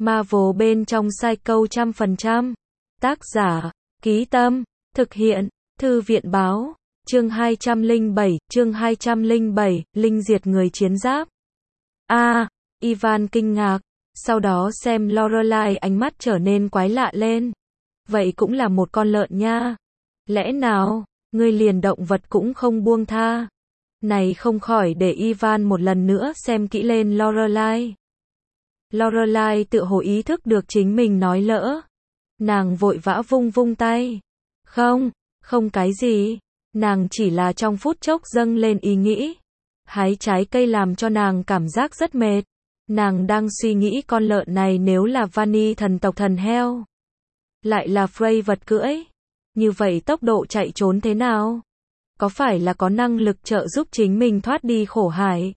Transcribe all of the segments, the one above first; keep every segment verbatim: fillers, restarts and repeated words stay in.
Marvel bên trong Psycho trăm phần trăm. Tác giả, Ký Tâm, thực hiện, Thư viện Báo. Chương hai trăm lẻ bảy, chương hai trăm lẻ bảy, Linh diệt người chiến giáp. A, à, Ivan kinh ngạc, sau đó xem Lorelai ánh mắt trở nên quái lạ lên. Vậy cũng là một con lợn nha. Lẽ nào, ngươi liền động vật cũng không buông tha? Này không khỏi để Ivan một lần nữa xem kỹ lên Lorelai. Lorelai tự hồ ý thức được chính mình nói lỡ. Nàng vội vã vung vung tay. Không, không cái gì. Nàng chỉ là trong phút chốc dâng lên ý nghĩ. Hái trái cây làm cho nàng cảm giác rất mệt. Nàng đang suy nghĩ con lợn này nếu là Vanny thần tộc thần heo, lại là Frey vật cưỡi, như vậy tốc độ chạy trốn thế nào? Có phải là có năng lực trợ giúp chính mình thoát đi khổ hải?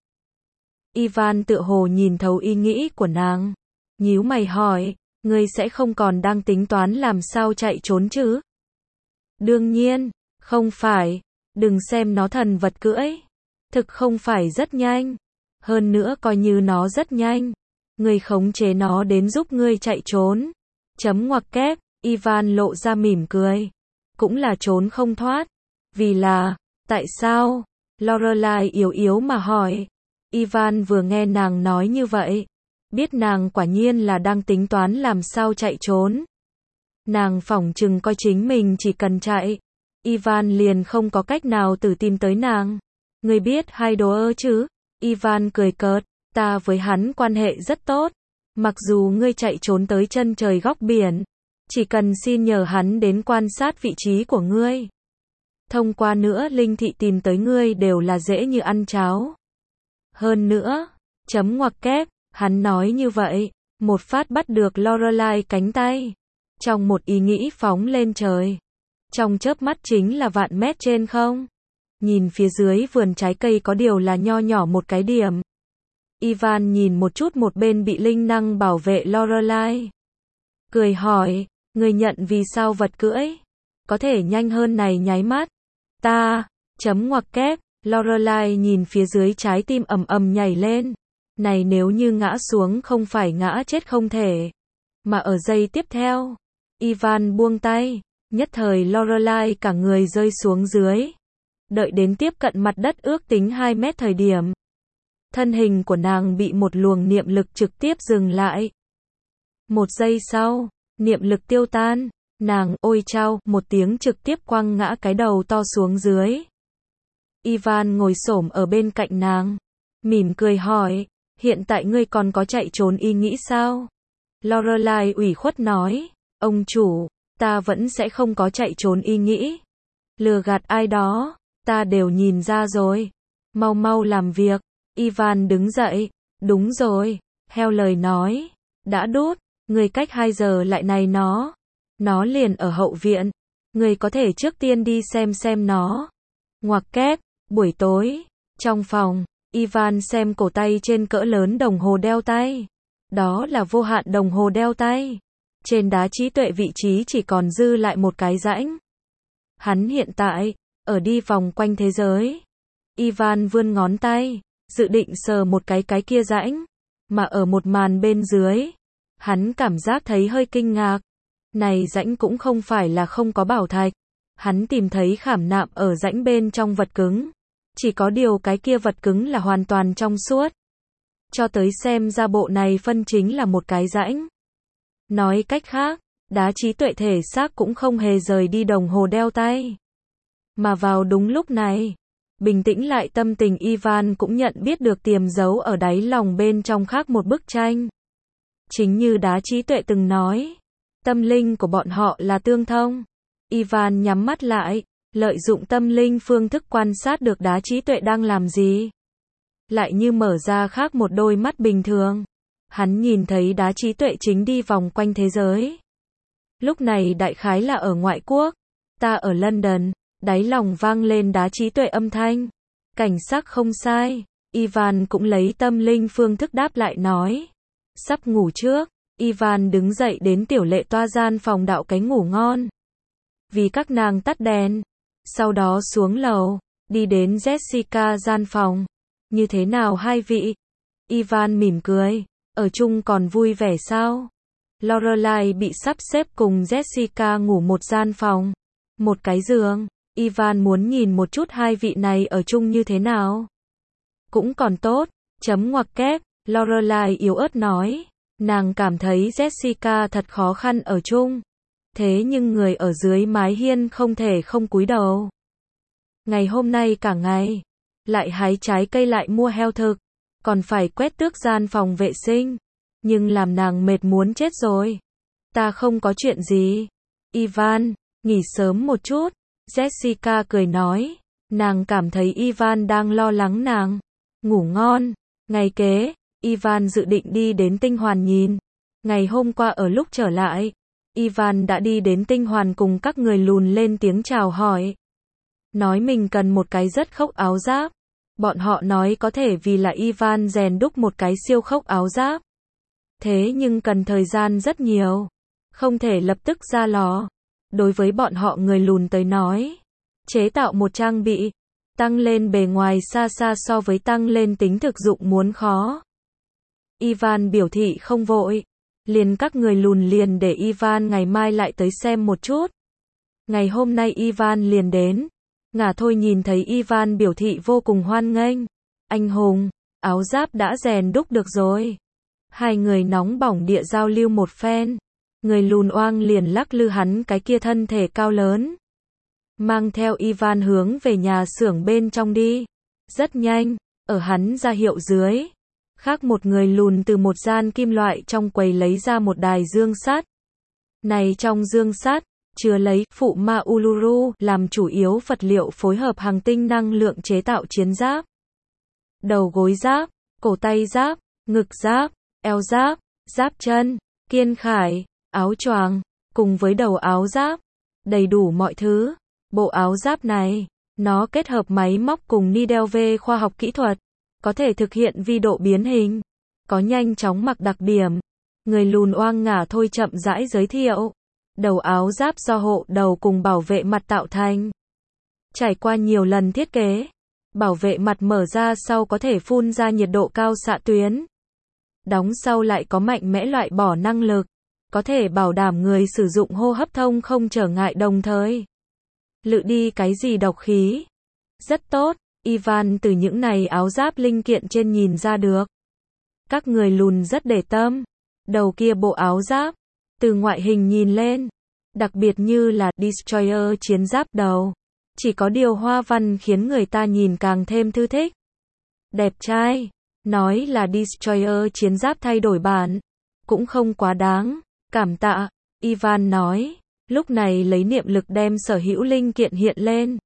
Ivan tựa hồ nhìn thấu ý nghĩ của nàng, nhíu mày hỏi, ngươi sẽ không còn đang tính toán làm sao chạy trốn chứ? Đương nhiên, không phải, đừng xem nó thần vật cưỡi, thực không phải rất nhanh, hơn nữa coi như nó rất nhanh, ngươi khống chế nó đến giúp ngươi chạy trốn. Chấm ngoặc kép, Ivan lộ ra mỉm cười, cũng là trốn không thoát, vì là, tại sao? Lorelai yếu yếu mà hỏi. Ivan vừa nghe nàng nói như vậy, biết nàng quả nhiên là đang tính toán làm sao chạy trốn. Nàng phỏng chừng coi chính mình chỉ cần chạy, Ivan liền không có cách nào tự tìm tới nàng. Ngươi biết hai đồ ơ chứ? Ivan cười cợt, ta với hắn quan hệ rất tốt. Mặc dù ngươi chạy trốn tới chân trời góc biển, chỉ cần xin nhờ hắn đến quan sát vị trí của ngươi. Thông qua nữa linh thị tìm tới ngươi đều là dễ như ăn cháo. Hơn nữa, chấm ngoặc kép, hắn nói như vậy, một phát bắt được Lorelai cánh tay. Trong một ý nghĩ phóng lên trời. Trong chớp mắt chính là vạn mét trên không. Nhìn phía dưới vườn trái cây có điều là nho nhỏ một cái điểm. Ivan nhìn một chút một bên bị linh năng bảo vệ Lorelai. Cười hỏi, người nhận vì sao vật cưỡi có thể nhanh hơn này nháy mắt? Ta, chấm ngoặc kép, Lorelai nhìn phía dưới trái tim ầm ầm nhảy lên. Này nếu như ngã xuống không phải ngã chết không thể. Mà ở giây tiếp theo, Ivan buông tay, nhất thời Lorelai cả người rơi xuống dưới. Đợi đến tiếp cận mặt đất ước tính hai mét thời điểm, thân hình của nàng bị một luồng niệm lực trực tiếp dừng lại. Một giây sau, niệm lực tiêu tan, nàng ôi chao một tiếng trực tiếp quăng ngã cái đầu to xuống dưới. Ivan ngồi xổm ở bên cạnh nàng, mỉm cười hỏi, hiện tại ngươi còn có chạy trốn ý nghĩ sao? Lorelai ủy khuất nói, ông chủ, ta vẫn sẽ không có chạy trốn ý nghĩ. Lừa gạt ai đó, ta đều nhìn ra rồi. Mau mau làm việc. Ivan đứng dậy, đúng rồi, theo lời nói, đã đốt, người cách hai giờ lại này nó. Nó liền ở hậu viện, người có thể trước tiên đi xem xem nó. Ngoặc kép, buổi tối, trong phòng, Ivan xem cổ tay trên cỡ lớn đồng hồ đeo tay. Đó là vô hạn đồng hồ đeo tay. Trên đá trí tuệ vị trí chỉ còn dư lại một cái rãnh. Hắn hiện tại, ở đi vòng quanh thế giới. Ivan vươn ngón tay, dự định sờ một cái cái kia rãnh, mà ở một màn bên dưới, hắn cảm giác thấy hơi kinh ngạc. Này rãnh cũng không phải là không có bảo thạch, hắn tìm thấy khảm nạm ở rãnh bên trong vật cứng, chỉ có điều cái kia vật cứng là hoàn toàn trong suốt. Cho tới xem ra bộ này phân chính là một cái rãnh. Nói cách khác, đá trí tuệ thể xác cũng không hề rời đi đồng hồ đeo tay. Mà vào đúng lúc này, bình tĩnh lại tâm tình Ivan cũng nhận biết được tiềm giấu ở đáy lòng bên trong khác một bức tranh. Chính như đá trí tuệ từng nói, tâm linh của bọn họ là tương thông. Ivan nhắm mắt lại, lợi dụng tâm linh phương thức quan sát được đá trí tuệ đang làm gì. Lại như mở ra khác một đôi mắt bình thường. Hắn nhìn thấy đá trí tuệ chính đi vòng quanh thế giới. Lúc này đại khái là ở ngoại quốc. Ta ở London. Đáy lòng vang lên đá trí tuệ âm thanh. Cảnh sắc không sai. Ivan cũng lấy tâm linh phương thức đáp lại nói. Sắp ngủ trước. Ivan đứng dậy đến tiểu lệ toa gian phòng đạo cái ngủ ngon. Vì các nàng tắt đèn. Sau đó xuống lầu. Đi đến Jessica gian phòng. Như thế nào hai vị? Ivan mỉm cười. Ở chung còn vui vẻ sao? Lorelai bị sắp xếp cùng Jessica ngủ một gian phòng, một cái giường. Ivan muốn nhìn một chút hai vị này ở chung như thế nào. Cũng còn tốt, chấm ngoặc kép, Lorelai yếu ớt nói. Nàng cảm thấy Jessica thật khó khăn ở chung. Thế nhưng người ở dưới mái hiên không thể không cúi đầu. Ngày hôm nay cả ngày, lại hái trái cây lại mua heo thực, còn phải quét tước gian phòng vệ sinh. Nhưng làm nàng mệt muốn chết rồi. Ta không có chuyện gì. Ivan, nghỉ sớm một chút. Jessica cười nói. Nàng cảm thấy Ivan đang lo lắng nàng. Ngủ ngon. Ngày kế, Ivan dự định đi đến Tinh Hoàn nhìn. Ngày hôm qua ở lúc trở lại, Ivan đã đi đến Tinh Hoàn cùng các người lùn lên tiếng chào hỏi. Nói mình cần một cái rất khốc áo giáp. Bọn họ nói có thể vì là Ivan rèn đúc một cái siêu khốc áo giáp. Thế nhưng cần thời gian rất nhiều. Không thể lập tức ra lò. Đối với bọn họ người lùn tới nói, chế tạo một trang bị, tăng lên bề ngoài xa xa so với tăng lên tính thực dụng muốn khó. Ivan biểu thị không vội. Liền các người lùn liền để Ivan ngày mai lại tới xem một chút. Ngày hôm nay Ivan liền đến. Ngả Thôi nhìn thấy Ivan biểu thị vô cùng hoan nghênh. Anh hùng, áo giáp đã rèn đúc được rồi. Hai người nóng bỏng địa giao lưu một phen. Người lùn oang liền lắc lư hắn cái kia thân thể cao lớn. Mang theo Ivan hướng về nhà xưởng bên trong đi. Rất nhanh, ở hắn ra hiệu dưới. Khác một người lùn từ một gian kim loại trong quầy lấy ra một đài dương sắt. Này trong dương sắt, chứa lấy phụ ma Uluru làm chủ yếu vật liệu phối hợp hàng tinh năng lượng chế tạo chiến giáp. Đầu gối giáp, cổ tay giáp, ngực giáp, eo giáp, giáp chân, kiên khải, áo choàng, cùng với đầu áo giáp. Đầy đủ mọi thứ. Bộ áo giáp này, nó kết hợp máy móc cùng Nidelve khoa học kỹ thuật. Có thể thực hiện vi độ biến hình. Có nhanh chóng mặc đặc điểm. Người lùn oang Ngả Thôi chậm rãi giới thiệu. Đầu áo giáp do hộ đầu cùng bảo vệ mặt tạo thành. Trải qua nhiều lần thiết kế. Bảo vệ mặt mở ra sau có thể phun ra nhiệt độ cao xạ tuyến. Đóng sau lại có mạnh mẽ loại bỏ năng lực. Có thể bảo đảm người sử dụng hô hấp thông không trở ngại đồng thời lự đi cái gì độc khí. Rất tốt. Ivan từ những này áo giáp linh kiện trên nhìn ra được. Các người lùn rất để tâm. Đầu kia bộ áo giáp, từ ngoại hình nhìn lên, đặc biệt như là Destroyer chiến giáp đầu. Chỉ có điều hoa văn khiến người ta nhìn càng thêm thư thích. Đẹp trai. Nói là Destroyer chiến giáp thay đổi bản. Cũng không quá đáng. Cảm tạ. Ivan nói. Lúc này lấy niệm lực đem sở hữu linh kiện hiện lên.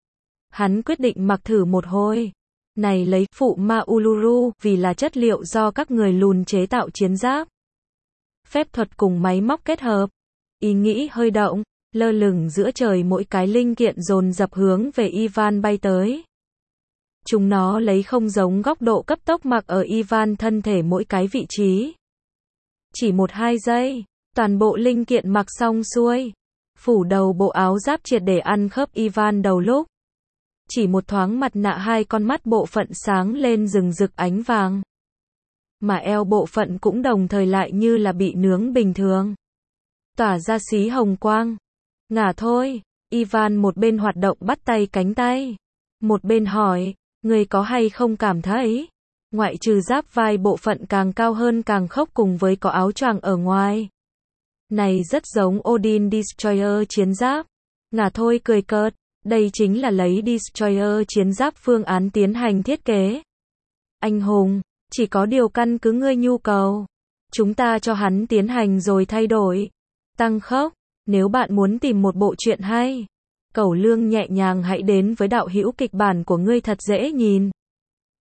Hắn quyết định mặc thử một hồi. Này lấy phụ ma Uluru vì là chất liệu do các người lùn chế tạo chiến giáp. Phép thuật cùng máy móc kết hợp. Ý nghĩ hơi động, lơ lửng giữa trời mỗi cái linh kiện dồn dập hướng về Ivan bay tới. Chúng nó lấy không giống góc độ cấp tốc mặc ở Ivan thân thể mỗi cái vị trí. Chỉ một hai giây, toàn bộ linh kiện mặc xong xuôi. Phủ đầu bộ áo giáp triệt để ăn khớp Ivan đầu lúc. Chỉ một thoáng mặt nạ hai con mắt bộ phận sáng lên rừng rực ánh vàng. Mà eo bộ phận cũng đồng thời lại như là bị nướng bình thường. Tỏa ra xí hồng quang. Ngả Thôi. Ivan một bên hoạt động bắt tay cánh tay. Một bên hỏi, người có hay không cảm thấy, ngoại trừ giáp vai bộ phận càng cao hơn càng khốc cùng với có áo choàng ở ngoài. Này rất giống Odin Destroyer chiến giáp. Ngả Thôi cười cợt. Đây chính là lấy Destroyer chiến giáp phương án tiến hành thiết kế. Anh hùng, chỉ có điều căn cứ ngươi nhu cầu. Chúng ta cho hắn tiến hành rồi thay đổi. Tăng khốc, nếu bạn muốn tìm một bộ truyện hay, cẩu lương nhẹ nhàng hãy đến với đạo hữu kịch bản của ngươi thật dễ nhìn.